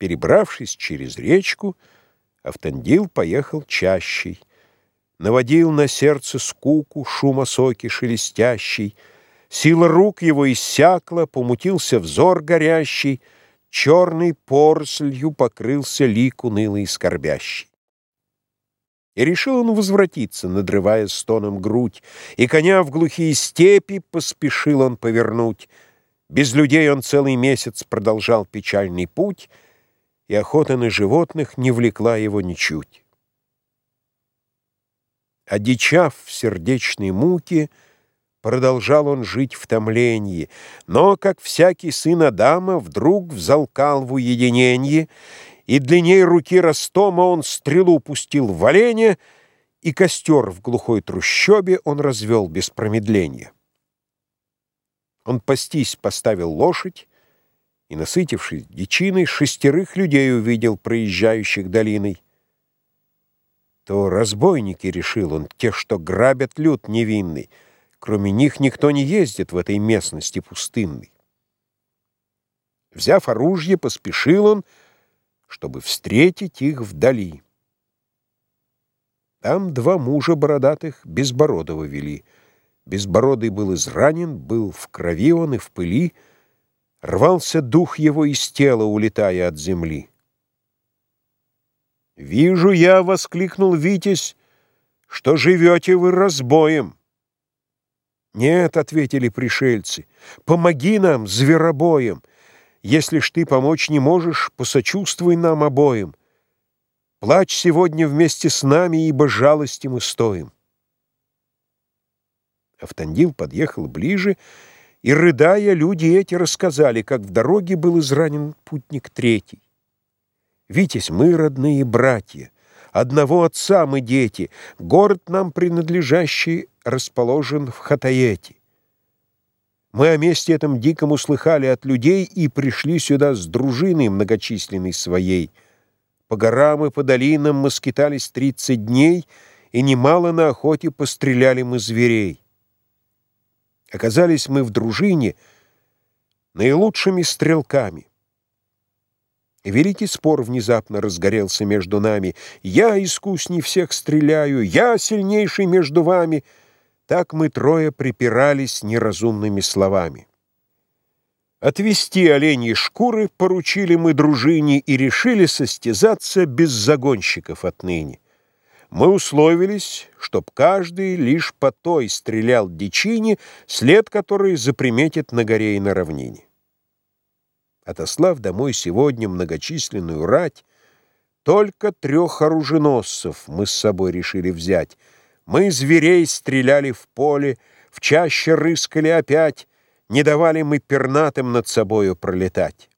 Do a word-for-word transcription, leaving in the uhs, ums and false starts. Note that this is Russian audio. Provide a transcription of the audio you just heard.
Перебравшись через речку, Автандил поехал чащей, наводил на сердце скуку шум осоки шелестящий, сила рук его иссякла, помутился взор горящий, черной порослью покрылся лик унылый и скорбящий. И решил он возвратиться, надрывая стоном грудь, и коня в глухие степи поспешил он повернуть. Без людей он целый месяц продолжал печальный путь, и охота на животных не влекла его ничуть. Одичав в сердечной муке, продолжал он жить в томлении, но, как всякий сын Адама, вдруг взалкал в уединенье, и длинней руки Ростома он стрелу пустил в оленя, и костер в глухой трущобе он развел без промедления. Он пастись поставил лошадь, и, насытившись дичиной, шестерых людей увидел, проезжающих долиной. То разбойники, решил он, те, что грабят люд невинный. Кроме них никто не ездит в этой местности пустынной. Взяв оружие, поспешил он, чтобы встретить их вдали. Там два мужа бородатых Безбородого вели. Безбородый был изранен, был в крови он и в пыли, рвался дух его из тела, улетая от земли. «Вижу я, — воскликнул Витязь, — что живете вы разбоем». «Нет, — ответили пришельцы, — помоги нам, зверобоем. Если ж ты помочь не можешь, посочувствуй нам обоим. Плачь сегодня вместе с нами, ибо жалости мы стоим». Автандил подъехал ближе, и, рыдая, люди эти рассказали, как в дороге был изранен путник третий. «Витязь, мы родные братья, одного отца мы дети, город нам принадлежащий расположен в Хатаете. Мы о месте этом диком услыхали от людей и пришли сюда с дружиной многочисленной своей. По горам и по долинам мы скитались тридцать дней, и немало на охоте постреляли мы зверей. Оказались мы в дружине наилучшими стрелками. И великий спор внезапно разгорелся между нами. Я искусней всех стреляю, я сильнейший между вами. Так мы трое припирались неразумными словами. Отвести оленьи шкуры поручили мы дружине и решили состязаться без загонщиков отныне. Мы условились, чтоб каждый лишь по той стрелял дичине, след которой заприметит на горе и на равнине. Отослав домой сегодня многочисленную рать, только трех оруженосцев мы с собой решили взять. Мы зверей стреляли в поле, в чаще рыскали опять, не давали мы пернатым над собою пролетать.